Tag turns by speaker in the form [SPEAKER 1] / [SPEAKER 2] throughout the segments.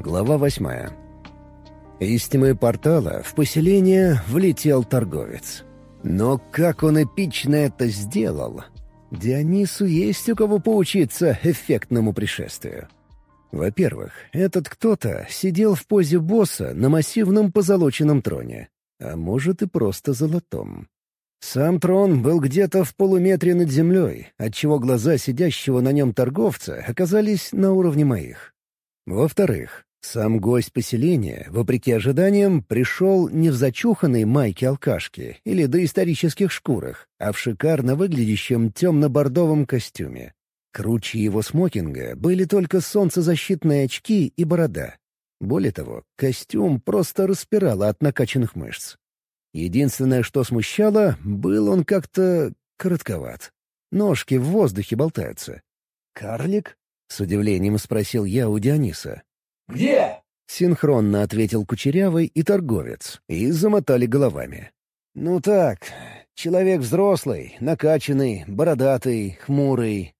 [SPEAKER 1] Глава 8. Из тьмы портала в поселение влетел торговец. Но как он эпично это сделал! Дионису есть у кого поучиться эффектному пришествию. Во-первых, этот кто-то сидел в позе босса на массивном позолоченном троне, а может и просто золотом. Сам трон был где-то в полуметре над землей, отчего глаза сидящего на нем торговца оказались на уровне моих. Во-вторых, сам гость поселения, вопреки ожиданиям, пришел не в зачуханной майке-алкашке или доисторических шкурах, а в шикарно выглядящем темно-бордовом костюме. Круче его смокинга были только солнцезащитные очки и борода. Более того, костюм просто распирало от накачанных мышц. Единственное, что смущало, был он как-то коротковат. Ножки в воздухе болтаются. «Карлик?» — с удивлением спросил я у Диониса.
[SPEAKER 2] «Где?»
[SPEAKER 1] — синхронно ответил Кучерявый и торговец, и замотали головами. «Ну так, человек взрослый, накачанный, бородатый, хмурый».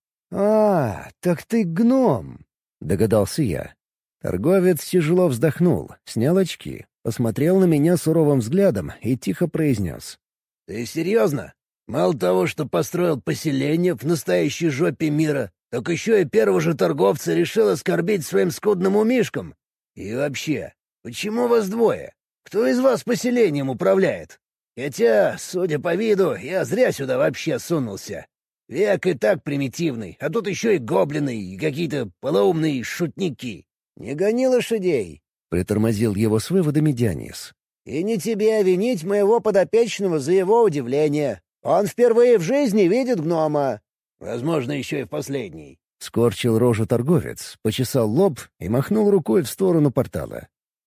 [SPEAKER 1] «А, так ты гном!» — догадался я. Торговец тяжело вздохнул, снял очки, посмотрел на меня суровым взглядом и тихо произнес.
[SPEAKER 2] «Ты серьезно? Мало того, что построил поселение в настоящей жопе мира, так еще и первого же торговца решил оскорбить своим скудным умишком? И вообще, почему вас двое? Кто из вас поселением управляет? Хотя, судя по виду, я зря сюда вообще сунулся. Век и так примитивный, а тут еще и гоблины, и какие-то полоумные шутники. Не гони лошадей!» — притормозил его с выводами Дионис. «И не тебе винить моего подопечного за его удивление. Он впервые в жизни видит гнома. Возможно, еще и в последний».
[SPEAKER 1] Скорчил рожу торговец, почесал лоб и махнул рукой в сторону портала.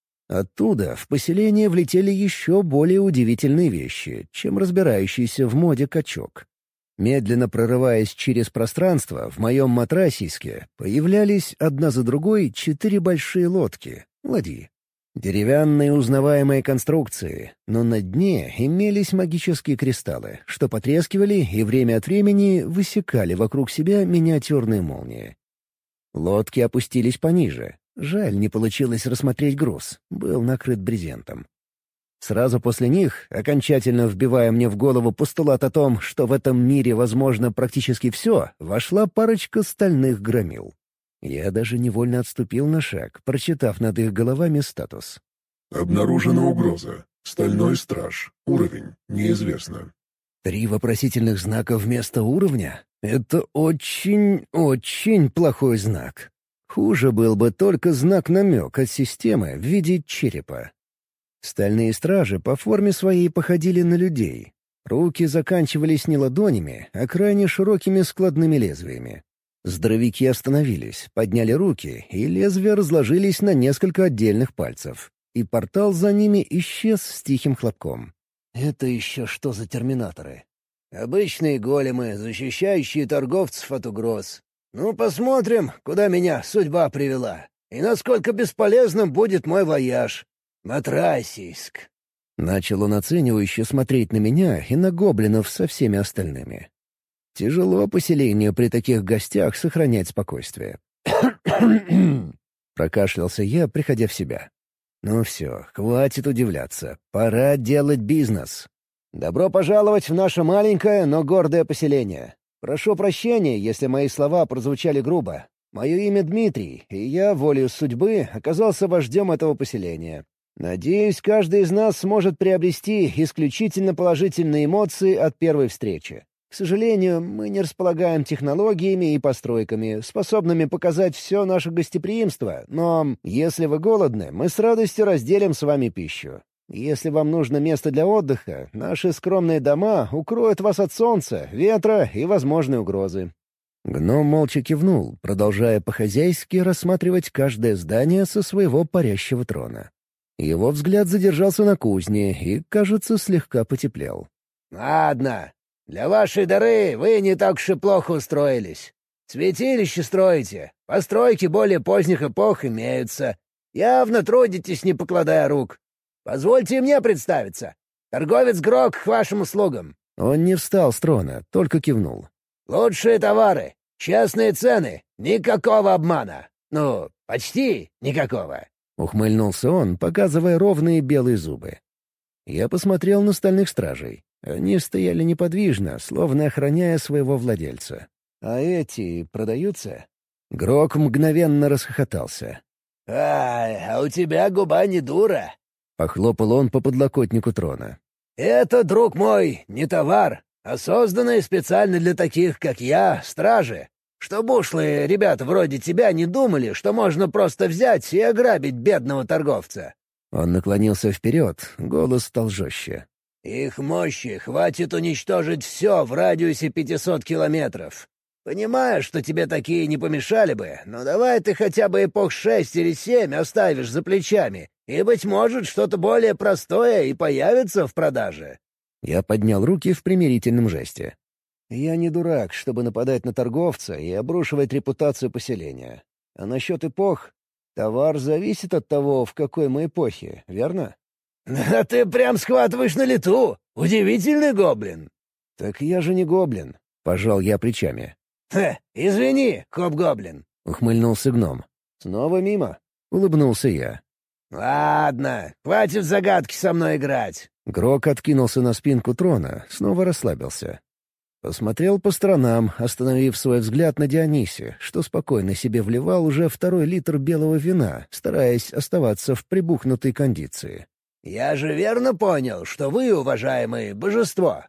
[SPEAKER 1] Оттуда в поселение влетели еще более удивительные вещи, чем разбирающийся в моде качок. Медленно прорываясь через пространство, в моем матрасиске появлялись одна за другой 4 большие лодки, ладьи. Деревянные узнаваемые конструкции, но на дне имелись магические кристаллы, что потрескивали и время от времени высекали вокруг себя миниатюрные молнии. Лодки опустились пониже. Жаль, не получилось рассмотреть груз, был накрыт брезентом. Сразу после них, окончательно вбивая мне в голову постулат о том, что в этом мире возможно практически все, вошла парочка стальных громил. Я даже невольно отступил на шаг, прочитав над их головами статус.
[SPEAKER 3] «Обнаружена угроза. Стальной страж. Уровень. Неизвестно».
[SPEAKER 1] 3 вопросительных знака вместо уровня? Это очень плохой знак. Хуже был бы только знак-намек от системы в виде черепа. Стальные стражи по форме своей походили на людей. Руки заканчивались не ладонями, а крайне широкими складными лезвиями. Здоровяки остановились, подняли руки, и лезвия разложились на несколько отдельных пальцев. И портал за ними исчез с тихим хлопком. «Это еще что за терминаторы?»
[SPEAKER 2] «Обычные големы, защищающие торговцев от угроз. Ну, посмотрим, куда меня судьба привела, и насколько бесполезным будет мой вояж. Матрасиск».
[SPEAKER 1] Начал он оценивающе смотреть на меня и на гоблинов со всеми остальными. Тяжело поселению при таких гостях сохранять спокойствие. Прокашлялся я, приходя в себя. Ну все, хватит удивляться. Пора делать бизнес. Добро пожаловать в наше маленькое, но гордое поселение. Прошу прощения, если мои слова прозвучали грубо. Мое имя Дмитрий, и я, волею судьбы, оказался вождем этого поселения. Надеюсь, каждый из нас сможет приобрести исключительно положительные эмоции от первой встречи. К сожалению, мы не располагаем технологиями и постройками, способными показать все наше гостеприимство, но если вы голодны, мы с радостью разделим с вами пищу. Если вам нужно место для отдыха, наши скромные дома укроют вас от солнца, ветра и возможной угрозы». Гном молча кивнул, продолжая по-хозяйски рассматривать каждое здание со своего парящего трона. Его взгляд задержался на кузне и, кажется, слегка потеплел.
[SPEAKER 2] «Ладно. Для вашей дыры вы не так уж и плохо устроились. Святилище строите, постройки более поздних эпох имеются. Явно трудитесь, не покладая рук. Позвольте мне представиться. Торговец Грок к вашим услугам».
[SPEAKER 1] Он не встал с трона, только кивнул.
[SPEAKER 2] «Лучшие товары, честные цены, никакого обмана. Ну, почти никакого.
[SPEAKER 1] — ухмыльнулся он, показывая ровные белые зубы. Я посмотрел на стальных стражей. Они стояли неподвижно, словно охраняя своего владельца. «А эти продаются?» Грок мгновенно расхохотался.
[SPEAKER 2] А у тебя губа не дура!»
[SPEAKER 1] — похлопал он по подлокотнику трона.
[SPEAKER 2] «Это, друг мой, не товар, а созданные специально для таких, как я, стражи. Чтобы ушлые ребята вроде тебя не думали, что можно просто взять и ограбить бедного торговца».
[SPEAKER 1] Он наклонился вперед, голос стал жестче.
[SPEAKER 2] «Их мощи хватит уничтожить все в радиусе 500 километров. Понимаю, что тебе такие не помешали бы, но давай ты хотя бы эпох 6 или 7 оставишь за плечами, и, быть может, что-то более простое и появится в продаже».
[SPEAKER 1] Я поднял руки в примирительном жесте. «Я не дурак, чтобы нападать на торговца и обрушивать репутацию поселения. А насчет эпох? Товар зависит от того, в какой мы эпохе, верно?»
[SPEAKER 2] «А ты прям схватываешь на лету! Удивительный гоблин!»
[SPEAKER 1] «Так я же не гоблин», — пожал я плечами.
[SPEAKER 2] Извини, хоп-гоблин!»
[SPEAKER 1] — ухмыльнулся гном. «Снова мимо?» — улыбнулся я.
[SPEAKER 2] «Ладно, хватит загадки со мной играть!»
[SPEAKER 1] Грок откинулся на спинку трона, снова расслабился. Посмотрел по сторонам, остановив свой взгляд на Дионисе, что спокойно себе вливал уже 2-й литр белого вина, стараясь оставаться в прибухнутой кондиции.
[SPEAKER 2] «Я же верно понял, что вы, уважаемые, божество?»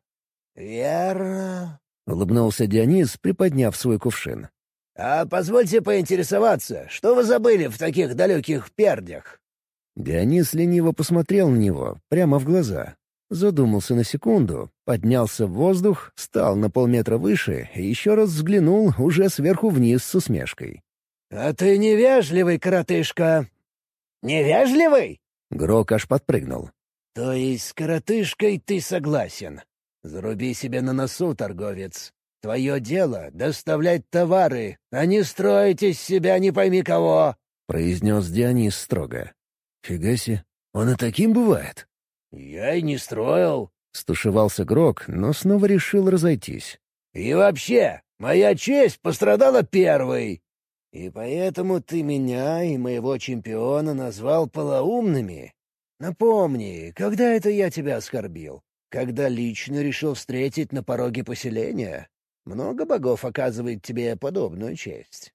[SPEAKER 2] «Верно»,
[SPEAKER 1] — улыбнулся Дионис, приподняв свой кувшин.
[SPEAKER 2] «А позвольте поинтересоваться, что вы забыли в таких далеких пердях?»
[SPEAKER 1] Дионис лениво посмотрел на него, прямо в глаза. Задумался на секунду, поднялся в воздух, стал на полметра выше и еще раз взглянул уже сверху вниз с усмешкой.
[SPEAKER 2] «А ты невежливый, коротышка!» «Невежливый?»
[SPEAKER 1] Грок аж подпрыгнул.
[SPEAKER 2] «То есть с коротышкой ты согласен? Заруби себе на носу, торговец. Твое дело — доставлять товары, а не строить из себя не пойми кого!»
[SPEAKER 1] — произнес Дионис строго. «Фига себе, он и таким бывает?»
[SPEAKER 2] «Я и не строил»,
[SPEAKER 1] — стушевался Грок, но снова решил разойтись.
[SPEAKER 2] «И вообще, моя честь пострадала первой. И поэтому ты меня и моего чемпиона назвал полоумными? Напомни, когда это я тебя оскорбил? Когда лично решил встретить на пороге поселения? Много богов оказывает тебе подобную честь?»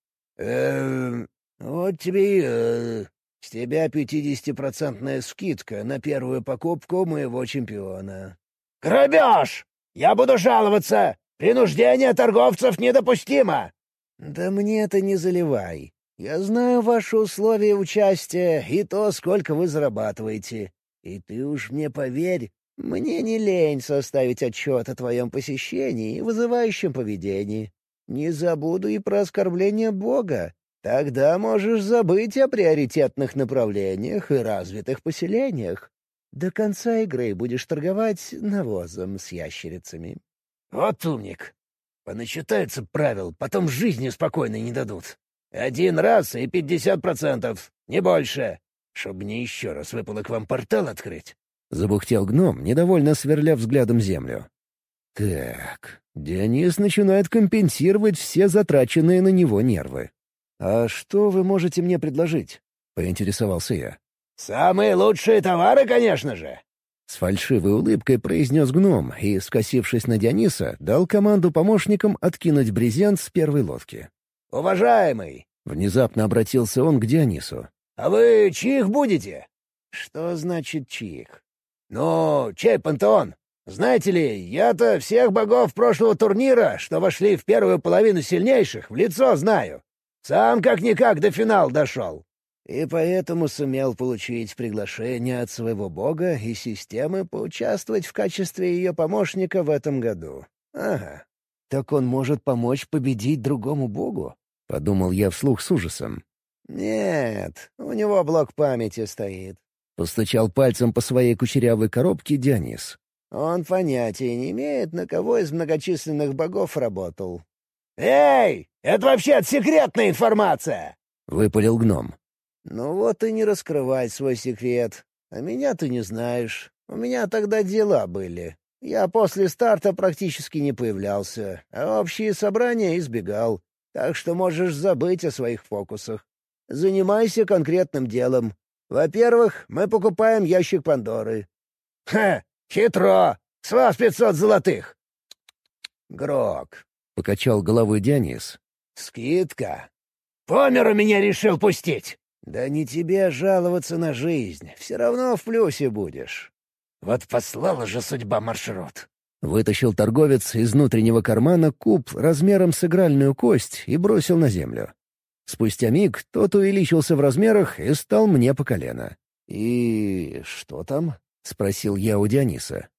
[SPEAKER 2] Вот тебе с тебя 50% скидка на первую покупку моего чемпиона». «Грабеж! Я буду жаловаться! Принуждение торговцев недопустимо!» «Да мне это не заливай. Я знаю ваши условия участия и то, сколько вы зарабатываете. И ты уж мне поверь, мне не лень составить отчет о твоем посещении и вызывающем поведении. Не забуду и про оскорбление Бога. Тогда можешь забыть о приоритетных направлениях и развитых поселениях. До конца игры будешь торговать навозом с ящерицами». «Вот умник! Поначитаются правил, потом жизни спокойной не дадут. 1 раз и 50%, не больше. Чтоб мне еще раз выпало к вам портал открыть».
[SPEAKER 1] Забухтел гном, недовольно сверля взглядом землю. «Так, Дионис начинает компенсировать все затраченные на него нервы. «А что вы можете мне предложить?» — поинтересовался я.
[SPEAKER 2] «Самые лучшие товары, конечно же!»
[SPEAKER 1] С фальшивой улыбкой произнес гном и, скосившись на Диониса, дал команду помощникам откинуть брезент с первой лодки.
[SPEAKER 2] «Уважаемый!» —
[SPEAKER 1] внезапно обратился он к Дионису.
[SPEAKER 2] «А вы чьих будете?» «Что значит чьих?» «Ну, чей пантеон? Знаете ли, я-то всех богов прошлого турнира, что вошли в первую половину сильнейших, в лицо знаю. Сам как-никак до финала дошел. И поэтому сумел получить приглашение от своего бога и системы поучаствовать в качестве ее помощника в этом году. Ага.
[SPEAKER 1] «Так он может помочь победить другому богу?» — подумал я вслух с ужасом.
[SPEAKER 2] «Нет, у него блок памяти стоит».
[SPEAKER 1] Постучал пальцем по своей кучерявой коробке Дионис.
[SPEAKER 2] «Он понятия не имеет, на кого из многочисленных богов работал». «Эй, это вообще секретная информация!»
[SPEAKER 1] — выпалил гном.
[SPEAKER 2] «Ну вот и не раскрывай свой секрет. А меня ты не знаешь. У меня тогда дела были. Я после старта практически не появлялся, а общие собрания избегал. Так что можешь забыть о своих фокусах. Занимайся конкретным делом. Во-первых, мы покупаем ящик Пандоры». «Ха! Хитро! С вас 500 золотых!» «Грок»,
[SPEAKER 1] — покачал головой Дионис.
[SPEAKER 2] «Скидка. По миру меня решил пустить!» «Да не тебе жаловаться на жизнь, все равно в плюсе будешь». «Вот послала же судьба маршрут».
[SPEAKER 1] Вытащил торговец из внутреннего кармана куб размером с игральную кость и бросил на землю. Спустя миг тот увеличился в размерах и стал мне по колено. «И что там?» — спросил я у Диониса.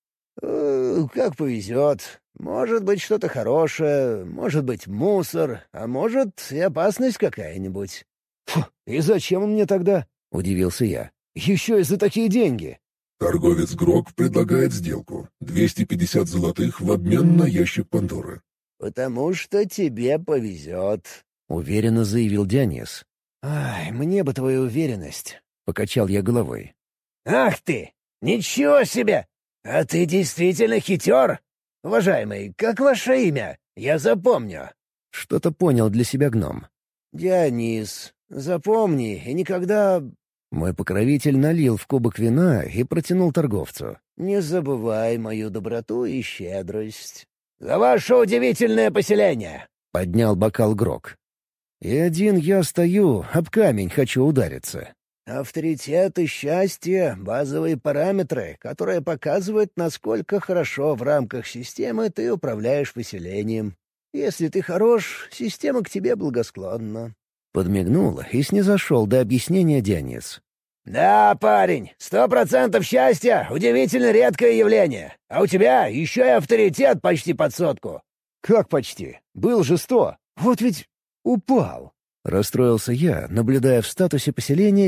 [SPEAKER 2] «Как повезет. Может быть, что-то хорошее, может быть, мусор, а может, и опасность какая-нибудь».
[SPEAKER 1] «Фу, и зачем он мне тогда?» — удивился я. «Еще и за такие деньги».
[SPEAKER 3] Торговец Грок предлагает сделку. 250 золотых в обмен на ящик Пандоры.
[SPEAKER 2] «Потому что тебе повезет»,
[SPEAKER 1] — уверенно заявил Дионис. «Ай, мне бы твою уверенность», — покачал я головой.
[SPEAKER 2] «Ах ты! Ничего себе! А ты действительно хитер? Уважаемый, как ваше имя? Я запомню».
[SPEAKER 1] Что-то понял для себя гном.
[SPEAKER 2] «Дионис, запомни и никогда...»
[SPEAKER 1] Мой покровитель налил в кубок вина и протянул торговцу.
[SPEAKER 2] «Не забывай мою доброту и щедрость». «За ваше удивительное поселение!» —
[SPEAKER 1] поднял бокал Грок. «И один я стою, об камень хочу удариться».
[SPEAKER 2] «Авторитет и счастье — базовые параметры, которые показывают, насколько хорошо в рамках системы ты управляешь поселением. Если ты хорош, система к тебе благосклонна».
[SPEAKER 1] Подмигнул и снизошел до объяснения Дионис.
[SPEAKER 2] «Да, парень, 100% счастья — удивительно редкое явление. А у тебя еще и авторитет почти под 100.
[SPEAKER 1] «Как почти? Был же 100. Вот ведь упал». Расстроился я, наблюдая в статусе поселения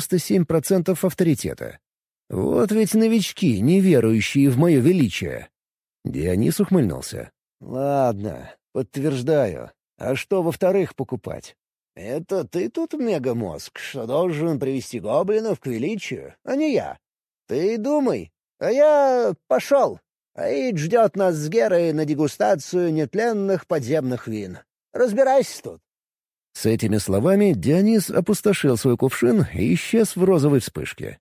[SPEAKER 1] 97% авторитета. Вот ведь новички, не верующие в мое величие. Дионис ухмыльнулся. «Ладно, подтверждаю. А что во-вторых покупать?»
[SPEAKER 2] «Это ты тут мегамозг, что должен привести гоблинов к величию, а не я. Ты думай, а я пошел. Аид ждет нас с Герой на дегустацию нетленных подземных вин. Разбирайся тут».
[SPEAKER 1] С этими словами Дионис опустошил свой кувшин и исчез в розовой вспышке.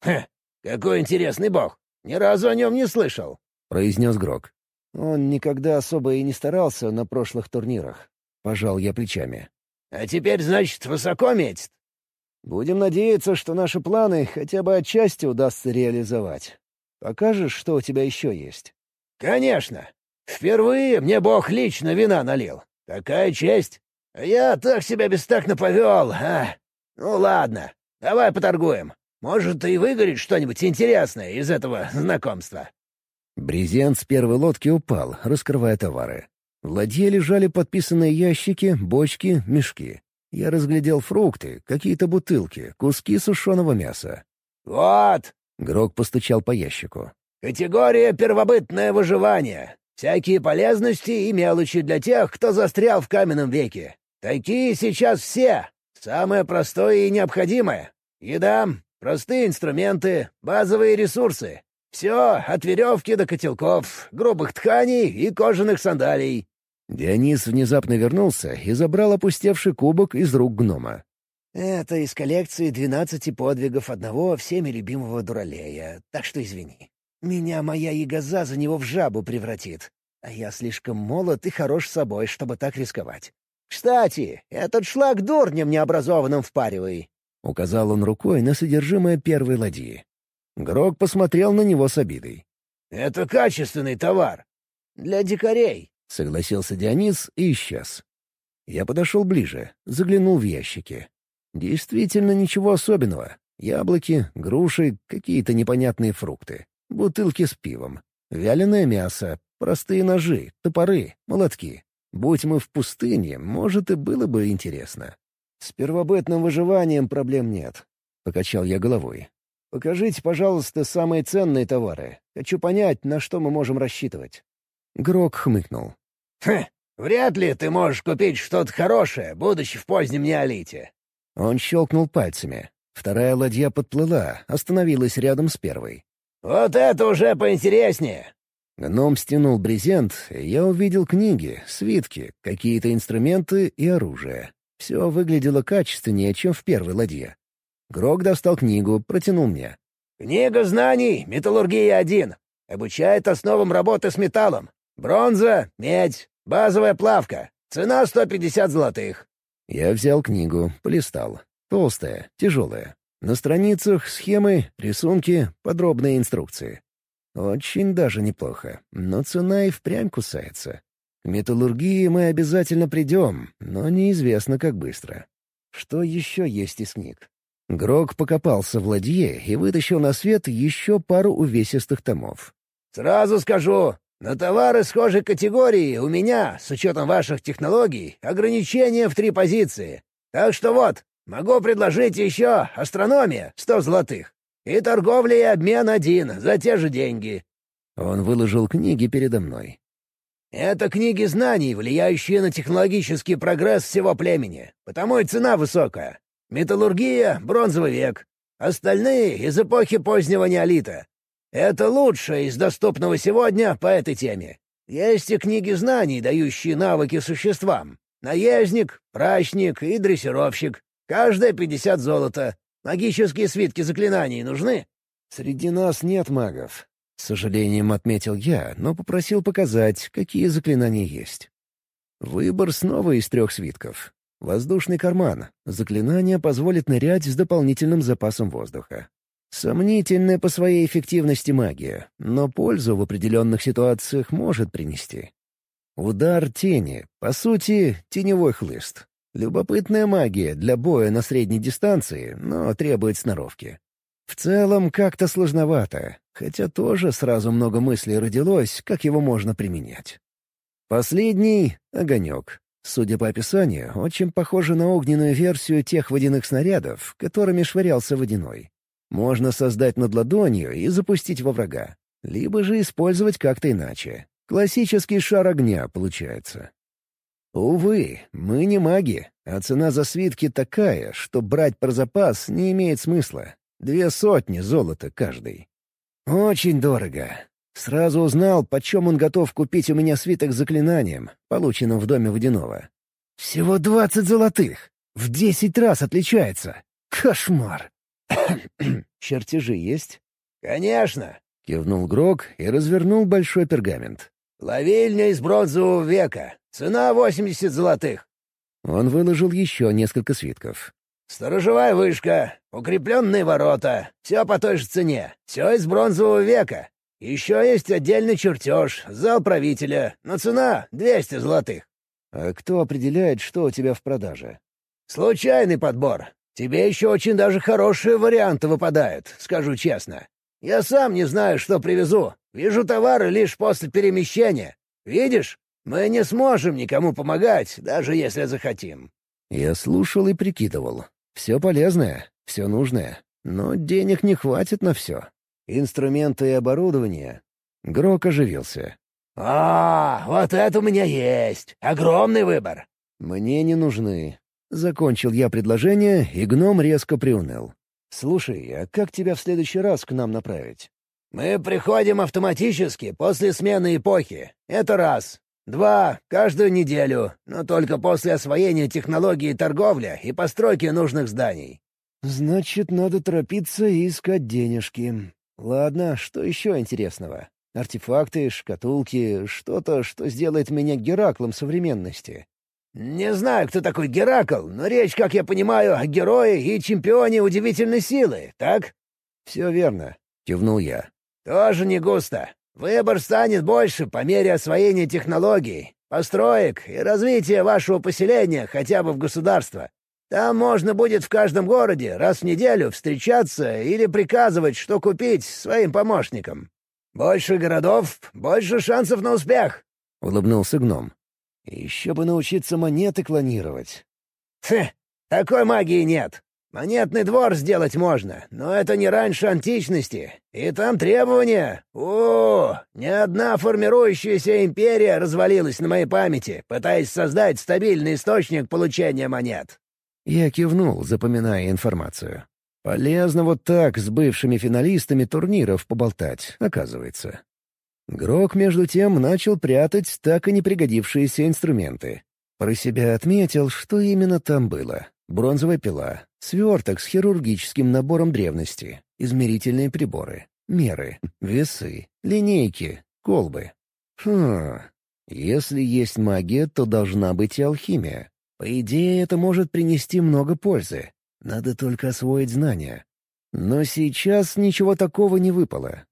[SPEAKER 2] Какой интересный бог! Ни разу о нем не слышал»,
[SPEAKER 1] — произнес Грок. «Он никогда особо и не старался на прошлых турнирах». Пожал я плечами.
[SPEAKER 2] «А теперь, значит, высоко метит?»
[SPEAKER 1] «Будем надеяться, что наши планы хотя бы отчасти удастся реализовать. Покажешь, что у тебя еще есть?»
[SPEAKER 2] «Конечно! Впервые мне бог лично вина налил. Такая честь! Я так себя бестактно повел, а? Ну ладно, давай поторгуем. Может, и выгорит что-нибудь интересное из этого знакомства».
[SPEAKER 1] Брезент с первой лодки упал, раскрывая товары. В ладье лежали подписанные ящики, бочки, мешки. Я разглядел фрукты, какие-то бутылки, куски сушеного мяса.
[SPEAKER 2] «Вот!»
[SPEAKER 1] — Грок постучал по ящику.
[SPEAKER 2] «Категория «Первобытное выживание». Всякие полезности и мелочи для тех, кто застрял в каменном веке. Такие сейчас все. Самое простое и необходимое. Еда, простые инструменты, базовые ресурсы. Все от веревки до котелков, грубых тканей и кожаных сандалий».
[SPEAKER 1] Дионис внезапно вернулся и забрал опустевший кубок из рук гнома.
[SPEAKER 2] «Это из коллекции 12 подвигов одного всеми любимого дуралея, так что извини. Меня моя ягоза за него в жабу превратит, а я слишком молод и хорош собой, чтобы так рисковать. Кстати, этот шлак дурнем необразованным впаривай».
[SPEAKER 1] Указал он рукой на содержимое первой ладьи. Грок посмотрел на него с обидой.
[SPEAKER 2] «Это качественный товар. Для дикарей», —
[SPEAKER 1] согласился Дионис и исчез. Я подошел ближе, заглянул в ящики. Действительно ничего особенного. Яблоки, груши, какие-то непонятные фрукты, бутылки с пивом, вяленое мясо, простые ножи, топоры, молотки. Будь мы в пустыне, может, и было бы интересно. «С первобытным выживанием проблем нет», — покачал я головой. «Покажите, пожалуйста, самые ценные товары. Хочу понять, на что мы можем рассчитывать». Грок хмыкнул.
[SPEAKER 2] Вряд ли ты можешь купить что-то хорошее, будучи в позднем неолите».
[SPEAKER 1] Он щелкнул пальцами. Вторая ладья подплыла, остановилась рядом с первой.
[SPEAKER 2] «Вот это уже поинтереснее!»
[SPEAKER 1] Гном стянул брезент, и я увидел книги, свитки, какие-то инструменты и оружие. Все выглядело качественнее, чем в первой ладье. Грок достал книгу, протянул мне.
[SPEAKER 2] «Книга знаний «Металлургия-1». Обучает основам работы с металлом. Бронза, медь, базовая плавка. Цена 150 золотых».
[SPEAKER 1] Я взял книгу, полистал. Толстая, тяжелая. На страницах схемы, рисунки, подробные инструкции. Очень даже неплохо, но цена и впрямь кусается. К металлургии мы обязательно придем, но неизвестно, как быстро. Что еще есть из книг? Грок покопался в ладье и вытащил на свет еще пару увесистых томов.
[SPEAKER 2] «Сразу скажу, на товары схожей категории у меня, с учетом ваших технологий, ограничения в 3 позиции. Так что вот, могу предложить еще астрономия — 100 золотых. И торговля и обмен 1 за те же деньги».
[SPEAKER 1] Он выложил книги передо мной.
[SPEAKER 2] «Это книги знаний, влияющие на технологический прогресс всего племени, потому и цена высокая. Металлургия — бронзовый век. Остальные — из эпохи позднего неолита. Это лучшее из доступного сегодня по этой теме. Есть и книги знаний, дающие навыки существам. Наездник, прачник и дрессировщик. Каждая 50 золота. Магические свитки заклинаний нужны?»
[SPEAKER 1] «Среди нас нет магов», — с сожалением отметил я, но попросил показать, какие заклинания есть. Выбор снова из 3 свитков. Воздушный карман. Заклинание позволит нырять с дополнительным запасом воздуха. Сомнительная по своей эффективности магия, но пользу в определенных ситуациях может принести. Удар тени, по сути, теневой хлыст. Любопытная магия для боя на средней дистанции, но требует сноровки. В целом как-то сложновато, хотя тоже сразу много мыслей родилось, как его можно применять. Последний — огонек. Судя по описанию, очень похоже на огненную версию тех водяных снарядов, которыми швырялся водяной. Можно создать над ладонью и запустить во врага. Либо же использовать как-то иначе. Классический шар огня получается. Увы, мы не маги, а цена за свитки такая, что брать про запас не имеет смысла. 200 золота каждый. Очень дорого. Сразу узнал, почем он готов купить у меня свиток с заклинанием, полученным в доме водяного. Всего 20 золотых. В 10 раз отличается. Кошмар. «Чертежи есть?»
[SPEAKER 2] «Конечно!»
[SPEAKER 1] — кивнул Грок и развернул большой пергамент.
[SPEAKER 2] «Ловильня из бронзового века. Цена 80 золотых».
[SPEAKER 1] Он выложил еще несколько свитков.
[SPEAKER 2] «Сторожевая вышка, укрепленные ворота. Все по той же цене. Все из бронзового века. Еще есть отдельный чертеж, зал правителя, но цена — 200 золотых».
[SPEAKER 1] «А кто определяет, что у тебя в продаже?»
[SPEAKER 2] «Случайный подбор. Тебе еще очень даже хорошие варианты выпадают, скажу честно. Я сам не знаю, что привезу. Вижу товары лишь после перемещения. Видишь, мы не сможем никому помогать, даже если захотим».
[SPEAKER 1] Я слушал и прикидывал. Все полезное, все нужное, но денег не хватит на все. Инструменты и оборудование. Грок оживился.
[SPEAKER 2] Вот это у меня есть. Огромный выбор».
[SPEAKER 1] «Мне не нужны». Закончил я предложение, и гном резко приуныл. «Слушай, а как тебя в следующий раз к нам направить?»
[SPEAKER 2] «Мы приходим автоматически после смены эпохи. Это раз. 2. Каждую неделю, но только после освоения технологии торговли и постройки нужных зданий».
[SPEAKER 1] «Значит, надо торопиться и искать денежки. Ладно, что еще интересного? Артефакты, шкатулки, что-то, что сделает меня Гераклом современности».
[SPEAKER 2] «Не знаю, кто такой Геракл, но речь, как я понимаю, о герое и чемпионе удивительной силы, так?»
[SPEAKER 1] «Все верно», — кивнул я.
[SPEAKER 2] «Тоже не густо. Выбор станет больше по мере освоения технологий, построек и развития вашего поселения хотя бы в государство. Там можно будет в каждом городе раз в неделю встречаться или приказывать, что купить своим помощникам. Больше городов — больше шансов на успех»,
[SPEAKER 1] — улыбнулся гном. «Еще бы научиться монеты клонировать».
[SPEAKER 2] Такой магии нет. Монетный двор сделать можно, но это не раньше античности. И там требования. Ни одна формирующаяся империя развалилась на моей памяти, пытаясь создать стабильный источник получения монет».
[SPEAKER 1] Я кивнул, запоминая информацию. Полезно вот так с бывшими финалистами турниров поболтать, оказывается. Грок, между тем, начал прятать так и не пригодившиеся инструменты. Про себя отметил, что именно там было. бронзовая пила, сверток с хирургическим набором древности, измерительные приборы, меры, весы, линейки, колбы. Если есть магия, то должна быть и алхимия. По идее, это может принести много пользы. Надо только освоить знания. Но сейчас ничего такого не выпало.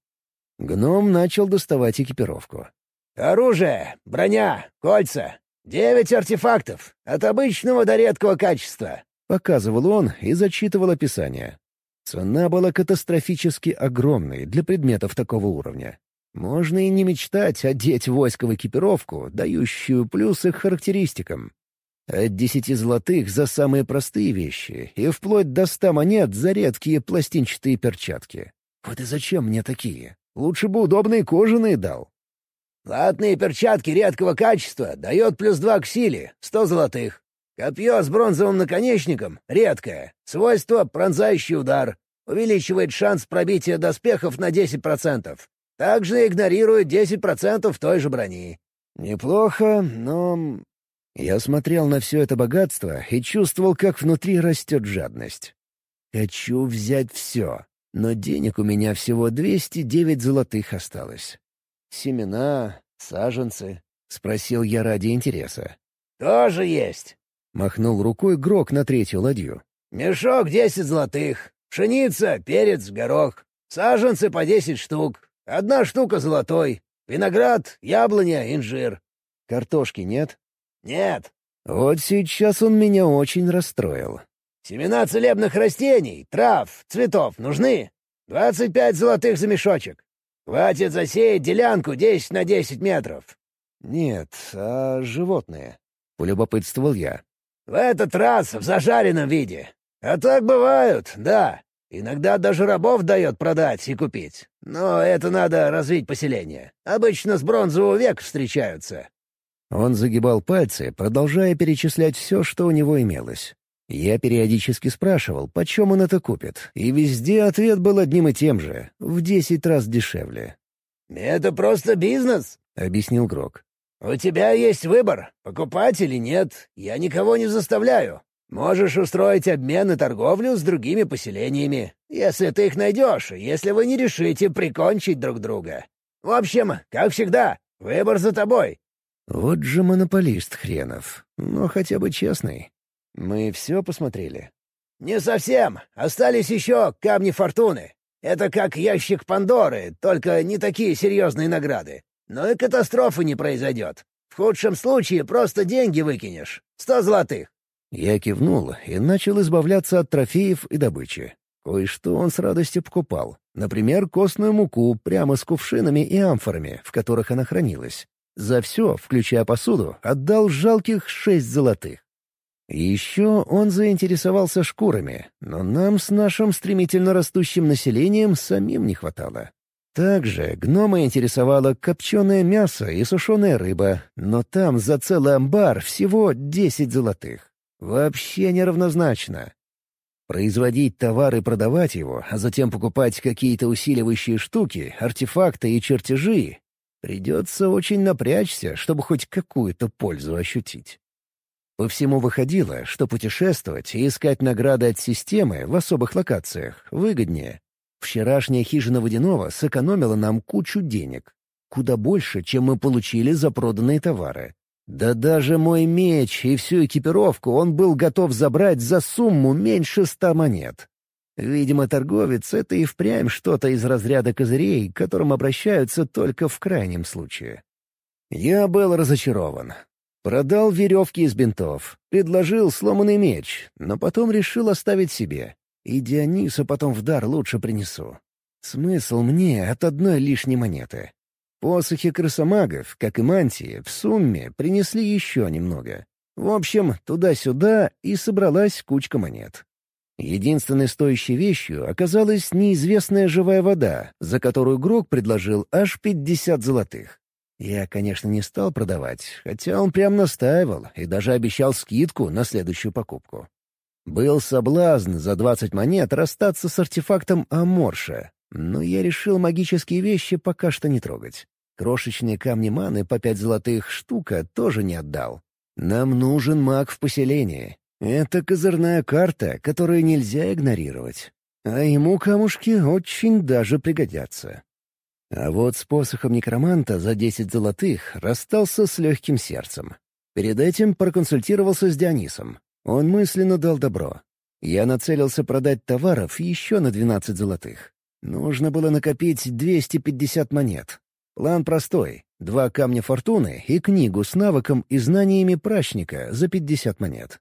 [SPEAKER 1] Гном начал доставать экипировку.
[SPEAKER 2] «Оружие, броня, кольца. 9 артефактов. От обычного до редкого качества»,
[SPEAKER 1] — показывал он и зачитывал описание. Цена была катастрофически огромной для предметов такого уровня. Можно и не мечтать одеть войско в экипировку, дающую плюсы к характеристикам. От 10 золотых за самые простые вещи и вплоть до 100 монет за редкие пластинчатые перчатки. Вот и зачем мне такие? Лучше бы удобные кожаные дал.
[SPEAKER 2] «Латные перчатки редкого качества дает +2 к силе, 100 золотых. Копье с бронзовым наконечником — редкое. Свойство — пронзающий удар. Увеличивает шанс пробития доспехов на 10%. Также игнорирует 10% той же брони».
[SPEAKER 1] Неплохо, но... Я смотрел на все это богатство и чувствовал, как внутри растет жадность. Хочу взять все, но денег у меня всего 209 золотых осталось. «Семена, саженцы?» — спросил я ради интереса.
[SPEAKER 2] «Тоже есть»,
[SPEAKER 1] — махнул рукой Грок на третью ладью.
[SPEAKER 2] «Мешок 10 золотых. Пшеница, перец, горох. Саженцы по 10 штук. 1 штука золотой. Виноград, яблоня, инжир».
[SPEAKER 1] «Картошки нет?»
[SPEAKER 2] «Нет».
[SPEAKER 1] Вот сейчас он меня очень расстроил.
[SPEAKER 2] «Семена целебных растений, трав, цветов нужны? 25 золотых за мешочек. Хватит засеять делянку 10 на 10 метров».
[SPEAKER 1] «Нет, а животные?» — полюбопытствовал я.
[SPEAKER 2] «В этот раз в зажаренном виде. А так бывают, да. Иногда даже рабов дает продать и купить. Но это надо развить поселение. Обычно с бронзового века встречаются».
[SPEAKER 1] Он загибал пальцы, продолжая перечислять все, что у него имелось. Я периодически спрашивал, почем он это купит, и везде ответ был одним и тем же — в 10 раз дешевле.
[SPEAKER 2] «Это просто бизнес»,
[SPEAKER 1] — объяснил Грок.
[SPEAKER 2] «У тебя есть выбор, покупать или нет. Я никого не заставляю. Можешь устроить обмен и торговлю с другими поселениями, если ты их найдешь, если вы не решите прикончить друг друга. В общем, как всегда, выбор за тобой».
[SPEAKER 1] Вот же монополист хренов, но хотя бы честный. Мы все посмотрели.
[SPEAKER 2] «Не совсем. Остались еще камни фортуны. Это как ящик Пандоры, только не такие серьезные награды. Но и катастрофы не произойдет. В худшем случае просто деньги выкинешь. 100 золотых».
[SPEAKER 1] Я кивнул и начал избавляться от трофеев и добычи. Кое-что он с радостью покупал. Например, костную муку прямо с кувшинами и амфорами, в которых она хранилась. За все, включая посуду, отдал жалких 6 золотых. Еще он заинтересовался шкурами, но нам с нашим стремительно растущим населением самим не хватало. Также гнома интересовало копченое мясо и сушеная рыба, но там за целый амбар всего 10 золотых. Вообще неравнозначно. Производить товар и продавать его, а затем покупать какие-то усиливающие штуки, артефакты и чертежи — придется очень напрячься, чтобы хоть какую-то пользу ощутить. По всему выходило, что путешествовать и искать награды от системы в особых локациях выгоднее. Вчерашняя хижина Водяного сэкономила нам кучу денег. Куда больше, чем мы получили за проданные товары. Да даже мой меч и всю экипировку он был готов забрать за сумму меньше 100 монет. Видимо, торговец — это и впрямь что-то из разряда козырей, к которым обращаются только в крайнем случае. Я был разочарован. Продал веревки из бинтов, предложил сломанный меч, но потом решил оставить себе. И Дионису потом в дар лучше принесу. Смысл мне от одной лишней монеты. Посохи крысомагов, как и мантии, в сумме принесли еще немного. В общем, туда-сюда и собралась кучка монет. Единственной стоящей вещью оказалась неизвестная живая вода, за которую Грок предложил аж 50 золотых. Я, конечно, не стал продавать, хотя он прям настаивал и даже обещал скидку на следующую покупку. Был соблазн за 20 монет расстаться с артефактом Аморша, но я решил магические вещи пока что не трогать. Крошечные камни маны по 5 золотых штука тоже не отдал. Нам нужен маг в поселении. Это козырная карта, которую нельзя игнорировать. А ему камушки очень даже пригодятся. А вот с посохом некроманта за 10 золотых расстался с легким сердцем. Перед этим проконсультировался с Дионисом. Он мысленно дал добро. Я нацелился продать товаров еще на 12 золотых. Нужно было накопить 250 монет. План простой: 2 камня фортуны и книгу с навыком и знаниями прачника за 50 монет.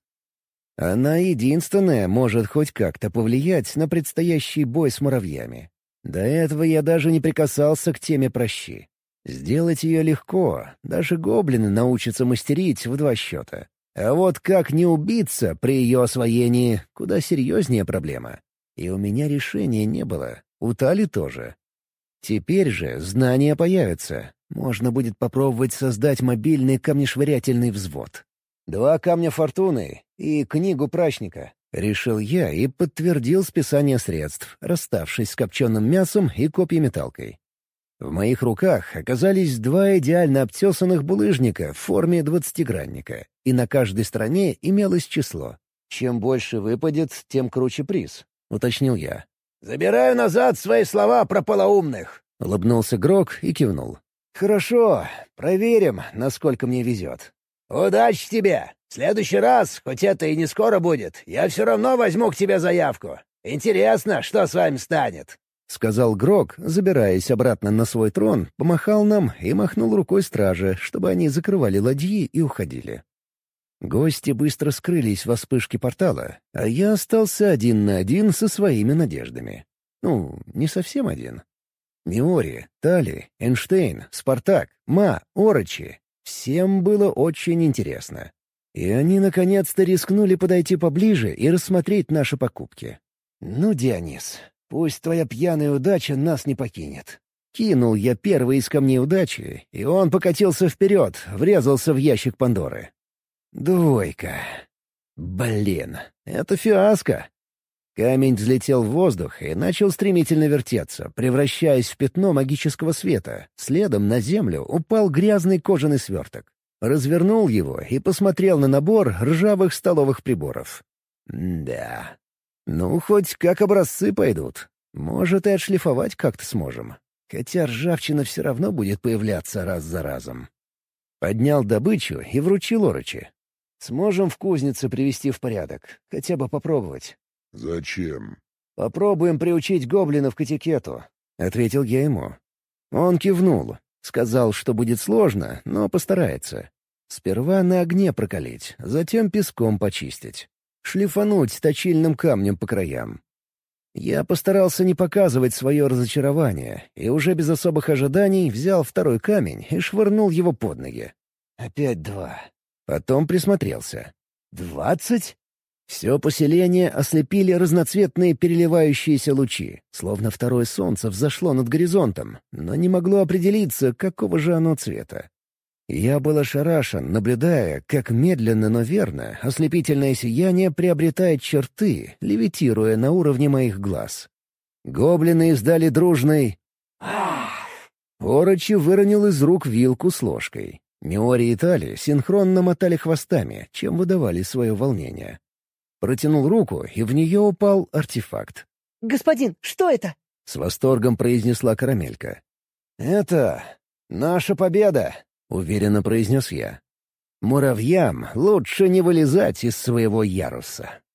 [SPEAKER 1] Она единственная может хоть как-то повлиять на предстоящий бой с муравьями. До этого я даже не прикасался к теме пращи. Сделать ее легко, даже гоблины научатся мастерить в 2 счета. А вот как не убиться при ее освоении — куда серьезнее проблема. И у меня решения не было, у Тали тоже. Теперь же знания появятся. Можно будет попробовать создать мобильный камнешвырятельный взвод. 2 камня фортуны и книгу прачника. Решил я и подтвердил списание средств, расставшись с копченым мясом и копьеметалкой. В моих руках оказались 2 идеально обтесанных булыжника в форме 20-гранника, и на каждой стороне имелось число. «Чем больше выпадет, тем круче приз», — уточнил я.
[SPEAKER 2] «Забираю назад свои слова про полоумных»,
[SPEAKER 1] — улыбнулся Грок и кивнул. «Хорошо, проверим, насколько мне везет».
[SPEAKER 2] «Удачи тебе! В следующий раз, хоть это и не скоро будет, я все равно возьму к тебе заявку. Интересно, что с вами станет»,
[SPEAKER 1] — сказал Грок, забираясь обратно на свой трон, помахал нам и махнул рукой страже, чтобы они закрывали ладьи и уходили. Гости быстро скрылись во вспышке портала, а я остался 1 на 1 со своими надеждами. Ну, не совсем один. Миори, Тали, Эйнштейн, Спартак, Ма, Орочи — всем было очень интересно. И они наконец-то рискнули подойти поближе и рассмотреть наши покупки. «Ну, Дионис, пусть твоя пьяная удача нас не покинет». Кинул я первый из камней удачи, и он покатился вперед, врезался в ящик Пандоры. 2. Блин, это фиаско. Камень взлетел в воздух и начал стремительно вертеться, превращаясь в пятно магического света. Следом на землю упал грязный кожаный сверток. Развернул его и посмотрел на набор ржавых столовых приборов. Да. Ну, хоть как образцы пойдут. Может, и отшлифовать как-то сможем. Хотя ржавчина все равно будет появляться раз за разом. Поднял добычу и вручил Орочи. Сможем в кузнице привести в порядок. Хотя бы попробовать.
[SPEAKER 3] «Зачем?»
[SPEAKER 1] «Попробуем приучить гоблинов к этикету», — ответил я ему. Он кивнул. Сказал, что будет сложно, но постарается. Сперва на огне прокалить, затем песком почистить. Шлифануть точильным камнем по краям. Я постарался не показывать свое разочарование, и уже без особых ожиданий взял 2 камень и швырнул его под ноги. Опять 2. Потом присмотрелся. 20? Все поселение ослепили разноцветные переливающиеся лучи, словно 2 солнце взошло над горизонтом, но не могло определиться, какого же оно цвета. Я был ошарашен, наблюдая, как медленно, но верно ослепительное сияние приобретает черты, левитируя на уровне моих глаз. Гоблины издали дружный «Ах!». Орочи выронил из рук вилку с ложкой. Миори и Тали синхронно мотали хвостами, чем выдавали свое волнение. Протянул руку, и в нее упал артефакт.
[SPEAKER 4] «Господин, что это?»
[SPEAKER 1] — с восторгом произнесла Карамелька. «Это наша победа!» — уверенно произнес я. «Муравьям лучше не вылезать из своего яруса».